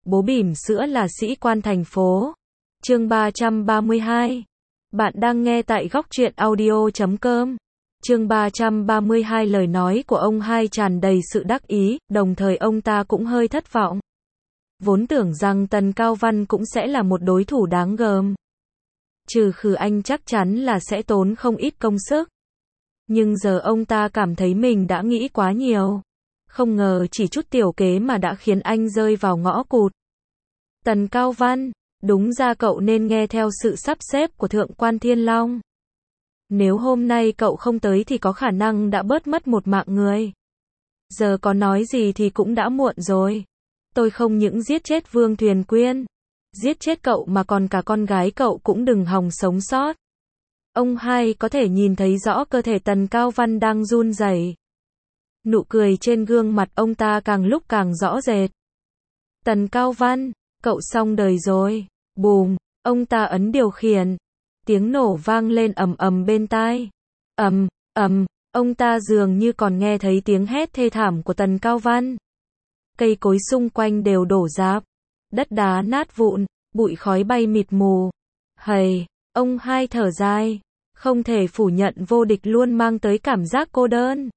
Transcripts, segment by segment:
Bố bỉm sữa là sĩ quan thành phố. Chương 332. Bạn đang nghe tại góc truyện audio.com. Chương 332, lời nói của ông hai tràn đầy sự đắc ý, đồng thời ông ta cũng hơi thất vọng. Vốn tưởng rằng Tần Cao Văn cũng sẽ là một đối thủ đáng gờm. Trừ khử anh chắc chắn là sẽ tốn không ít công sức. Nhưng giờ ông ta cảm thấy mình đã nghĩ quá nhiều. Không ngờ chỉ chút tiểu kế mà đã khiến anh rơi vào ngõ cụt. Tần Cao Văn, đúng ra cậu nên nghe theo sự sắp xếp của Thượng quan Thiên Long. Nếu hôm nay cậu không tới thì có khả năng đã bớt mất một mạng người. Giờ có nói gì thì cũng đã muộn rồi. Tôi không những giết chết Vương Thuyền Quyên, giết chết cậu mà còn cả con gái cậu cũng đừng hòng sống sót. Ông hai có thể nhìn thấy rõ cơ thể Tần Cao Văn đang run rẩy. Nụ cười trên gương mặt ông ta càng lúc càng rõ rệt. Tần Cao Văn, cậu xong đời rồi. Bùm, ông ta ấn điều khiển. Tiếng nổ vang lên ầm ầm bên tai. Ầm, ầm, ông ta dường như còn nghe thấy tiếng hét thê thảm của Tần Cao Văn. Cây cối xung quanh đều đổ rạp. Đất đá nát vụn, bụi khói bay mịt mù. Hầy, ông hai thở dài. Không thể phủ nhận vô địch luôn mang tới cảm giác cô đơn.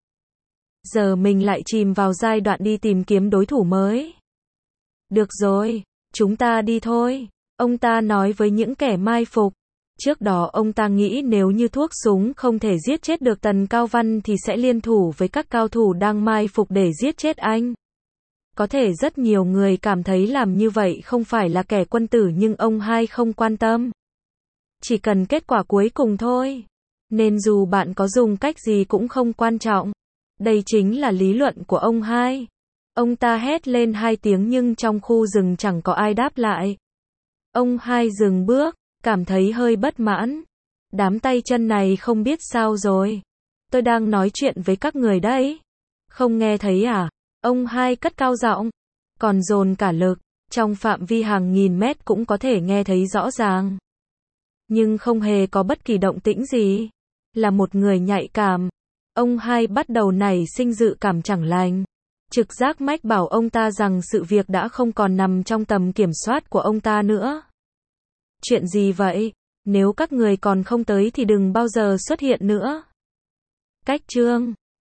Giờ mình lại chìm vào giai đoạn đi tìm kiếm đối thủ mới. Được rồi, chúng ta đi thôi. Ông ta nói với những kẻ mai phục. Trước đó ông ta nghĩ nếu như thuốc súng không thể giết chết được Tần Cao Văn thì sẽ liên thủ với các cao thủ đang mai phục để giết chết anh. Có thể rất nhiều người cảm thấy làm như vậy không phải là kẻ quân tử, nhưng ông hai không quan tâm. Chỉ cần kết quả cuối cùng thôi. Nên dù bạn có dùng cách gì cũng không quan trọng. Đây chính là lý luận của ông hai. Ông ta hét lên hai tiếng nhưng trong khu rừng chẳng có ai đáp lại. Ông hai dừng bước, cảm thấy hơi bất mãn. Đám tay chân này không biết sao rồi. Tôi đang nói chuyện với các người đấy. Không nghe thấy à? Ông hai cất cao giọng, còn dồn cả lực, trong phạm vi hàng nghìn mét cũng có thể nghe thấy rõ ràng. Nhưng không hề có bất kỳ động tĩnh gì. Là một người nhạy cảm. Ông hai bắt đầu nảy sinh dự cảm chẳng lành. Trực giác mách bảo ông ta rằng sự việc đã không còn nằm trong tầm kiểm soát của ông ta nữa. Chuyện gì vậy? Nếu các người còn không tới thì đừng bao giờ xuất hiện nữa. Cách chương